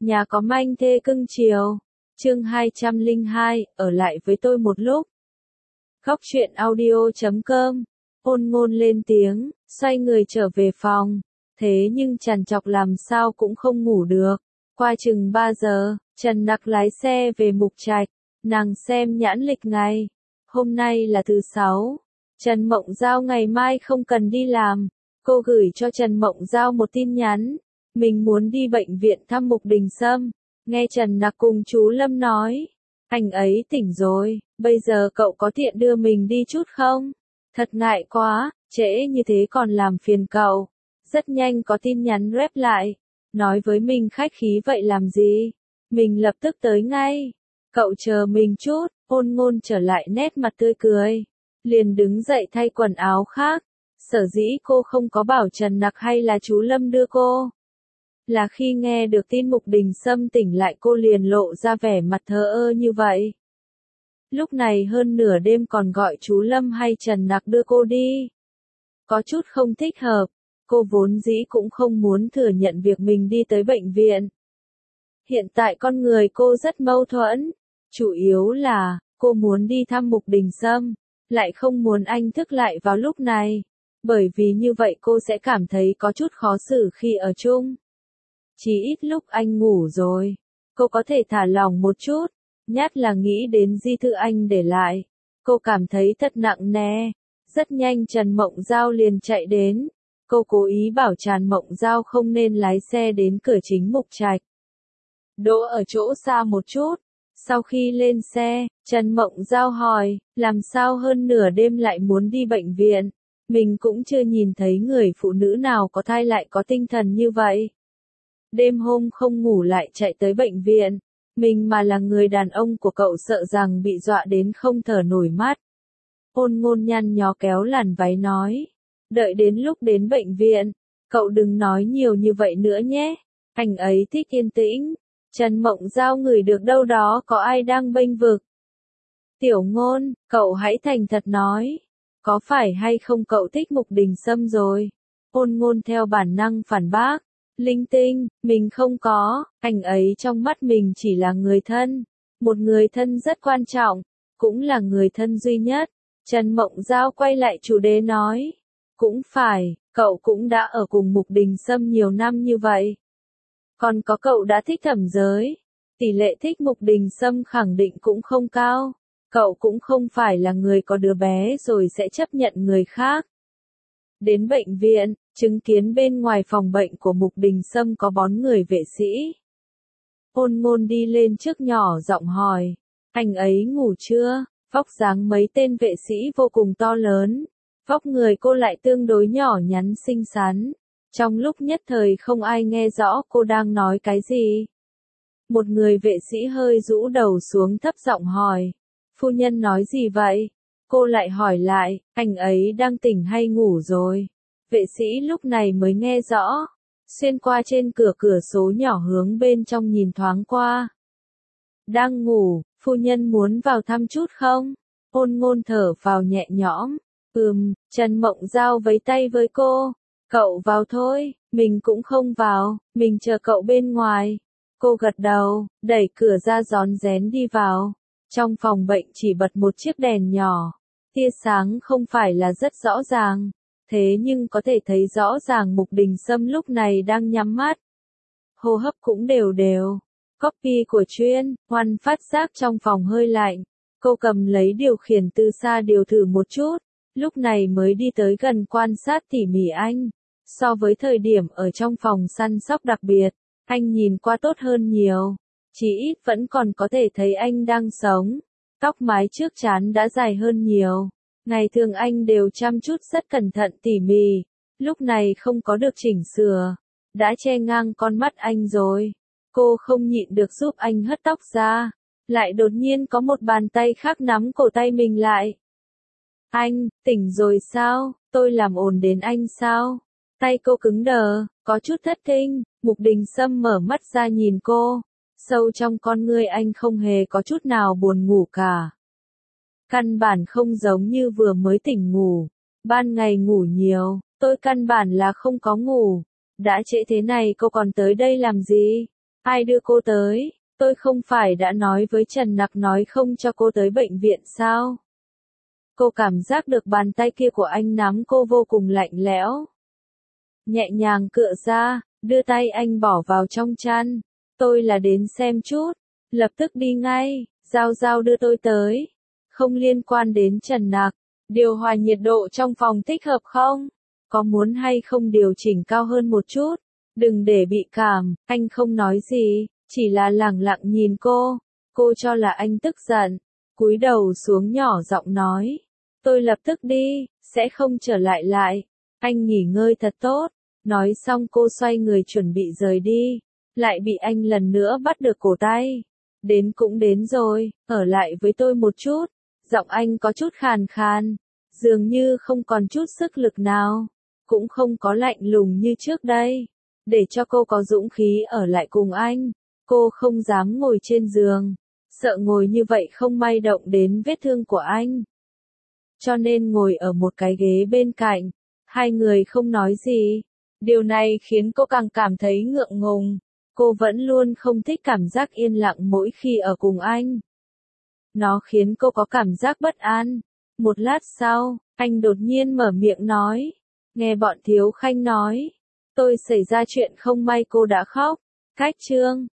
Nhà có manh thê cưng chiều. Chương 202, ở lại với tôi một lúc. Góc truyện audio.com. Ôn Ngôn lên tiếng, xoay người trở về phòng. Thế nhưng trằn trọc làm sao cũng không ngủ được. Qua chừng 3 giờ, Trần Nặc lái xe về Mục Trạch. Nàng xem nhãn lịch ngày. Hôm nay là thứ 6. Trần Mộng Giao ngày mai không cần đi làm. Cô gửi cho Trần Mộng Giao một tin nhắn. Mình muốn đi bệnh viện thăm Mục Đình Sâm. Nghe Trần Nặc cùng chú Lâm nói. Anh ấy tỉnh rồi, bây giờ cậu có tiện đưa mình đi chút không? Thật ngại quá, trễ như thế còn làm phiền cậu. Rất nhanh có tin nhắn rep lại. Nói với mình khách khí vậy làm gì? Mình lập tức tới ngay. Cậu chờ mình chút. Ôn Ngôn trở lại nét mặt tươi cười. Liền đứng dậy thay quần áo khác. Sở dĩ cô không có bảo Trần Nặc hay là chú Lâm đưa cô. Là khi nghe được tin Mục Đình Sâm tỉnh lại cô liền lộ ra vẻ mặt thờ ơ như vậy. Lúc này hơn nửa đêm còn gọi chú Lâm hay Trần Nặc đưa cô đi. Có chút không thích hợp, cô vốn dĩ cũng không muốn thừa nhận việc mình đi tới bệnh viện. Hiện tại con người cô rất mâu thuẫn, chủ yếu là, cô muốn đi thăm Mục Đình Sâm, lại không muốn anh thức lại vào lúc này, bởi vì như vậy cô sẽ cảm thấy có chút khó xử khi ở chung. Chỉ ít lúc anh ngủ rồi, cô có thể thả lỏng một chút, nhất là nghĩ đến di thư anh để lại. Cô cảm thấy thật nặng nề. Rất nhanh Trần Mộng Giao liền chạy đến. Cô cố ý bảo Trần Mộng Giao không nên lái xe đến cửa chính Mục Trạch. Đỗ ở chỗ xa một chút. Sau khi lên xe, Trần Mộng Giao hỏi, làm sao hơn nửa đêm lại muốn đi bệnh viện? Mình cũng chưa nhìn thấy người phụ nữ nào có thai lại có tinh thần như vậy. Đêm hôm không ngủ lại chạy tới bệnh viện. Mình mà là người đàn ông của cậu sợ rằng bị dọa đến không thở nổi mắt. Ôn Ngôn nhăn nhó kéo làn váy nói. Đợi đến lúc đến bệnh viện, cậu đừng nói nhiều như vậy nữa nhé. Anh ấy thích yên tĩnh. Trần Mộng Giao ngửi được đâu đó có ai đang bênh vực. Tiểu Ngôn, cậu hãy thành thật nói. Có phải hay không cậu thích Mục Đình Sâm rồi? Ôn Ngôn theo bản năng phản bác. Linh tinh, mình không có, anh ấy trong mắt mình chỉ là người thân. Một người thân rất quan trọng, cũng là người thân duy nhất. Trần Mộng Giao quay lại chủ đề nói. Cũng phải, cậu cũng đã ở cùng Mục Đình Sâm nhiều năm như vậy. Còn có cậu đã thích Thẩm Giới. Tỷ lệ thích Mục Đình Sâm khẳng định cũng không cao. Cậu cũng không phải là người có đứa bé rồi sẽ chấp nhận người khác. Đến bệnh viện, chứng kiến bên ngoài phòng bệnh của Mục Đình Sâm có bón người vệ sĩ. Ôn Ngôn đi lên trước nhỏ giọng hỏi, anh ấy ngủ chưa? Vóc dáng mấy tên vệ sĩ vô cùng to lớn, vóc người cô lại tương đối nhỏ nhắn xinh xắn. Trong lúc nhất thời không ai nghe rõ cô đang nói cái gì. Một người vệ sĩ hơi rũ đầu xuống thấp giọng hỏi, phu nhân nói gì vậy? Cô lại hỏi lại, anh ấy đang tỉnh hay ngủ rồi? Vệ sĩ lúc này mới nghe rõ. Xuyên qua trên cửa sổ nhỏ hướng bên trong nhìn thoáng qua. Đang ngủ, phu nhân muốn vào thăm chút không? Ôn Ngôn thở vào nhẹ nhõm. Trần Mộng Giao vẫy tay với cô. Cậu vào thôi, mình cũng không vào, mình chờ cậu bên ngoài. Cô gật đầu, đẩy cửa ra rón rén đi vào. Trong phòng bệnh chỉ bật một chiếc đèn nhỏ. Tia sáng không phải là rất rõ ràng. Thế nhưng có thể thấy rõ ràng Mục Đình Sâm lúc này đang nhắm mắt. Hô hấp cũng đều đều. Copy của chuyên, Hoan phát giác trong phòng hơi lạnh. Cô cầm lấy điều khiển từ xa điều thử một chút. Lúc này mới đi tới gần quan sát tỉ mỉ anh. So với thời điểm ở trong phòng săn sóc đặc biệt, anh nhìn qua tốt hơn nhiều. Chỉ ít vẫn còn có thể thấy anh đang sống. Tóc mái trước trán đã dài hơn nhiều. Ngày thường anh đều chăm chút rất cẩn thận tỉ mỉ, lúc này không có được chỉnh sửa, đã che ngang con mắt anh rồi. Cô không nhịn được giúp anh hất tóc ra, lại đột nhiên có một bàn tay khác nắm cổ tay mình lại. Anh, tỉnh rồi sao? Tôi làm ồn đến anh sao? Tay cô cứng đờ, có chút thất kinh. Mục Đình Sâm mở mắt ra nhìn cô, sâu trong con ngươi anh không hề có chút nào buồn ngủ cả. Căn bản không giống như vừa mới tỉnh ngủ. Ban ngày ngủ nhiều, tôi căn bản là không có ngủ. Đã trễ thế này cô còn tới đây làm gì? Ai đưa cô tới? Tôi không phải đã nói với Trần Nặc nói không cho cô tới bệnh viện sao? Cô cảm giác được bàn tay kia của anh nắm cô vô cùng lạnh lẽo. Nhẹ nhàng cựa ra, đưa tay anh bỏ vào trong chăn. Tôi là đến xem chút, lập tức đi ngay, Giao Giao đưa tôi tới. Không liên quan đến Trần Nặc, điều hòa nhiệt độ trong phòng thích hợp không? Có muốn hay không điều chỉnh cao hơn một chút? Đừng để bị cảm, anh không nói gì, chỉ là lẳng lặng nhìn cô. Cô cho là anh tức giận, cúi đầu xuống nhỏ giọng nói. Tôi lập tức đi, sẽ không trở lại lại. Anh nghỉ ngơi thật tốt. Nói xong cô xoay người chuẩn bị rời đi, lại bị anh lần nữa bắt được cổ tay. Đến cũng đến rồi, ở lại với tôi một chút. Giọng anh có chút khàn khàn, dường như không còn chút sức lực nào, cũng không có lạnh lùng như trước đây. Để cho cô có dũng khí ở lại cùng anh, cô không dám ngồi trên giường, sợ ngồi như vậy không may động đến vết thương của anh. Cho nên ngồi ở một cái ghế bên cạnh, hai người không nói gì. Điều này khiến cô càng cảm thấy ngượng ngùng. Cô vẫn luôn không thích cảm giác yên lặng mỗi khi ở cùng anh. Nó khiến cô có cảm giác bất an. Một lát sau, anh đột nhiên mở miệng nói. Nghe bọn Thiếu Khanh nói, tôi xảy ra chuyện không may cô đã khóc. Cách chương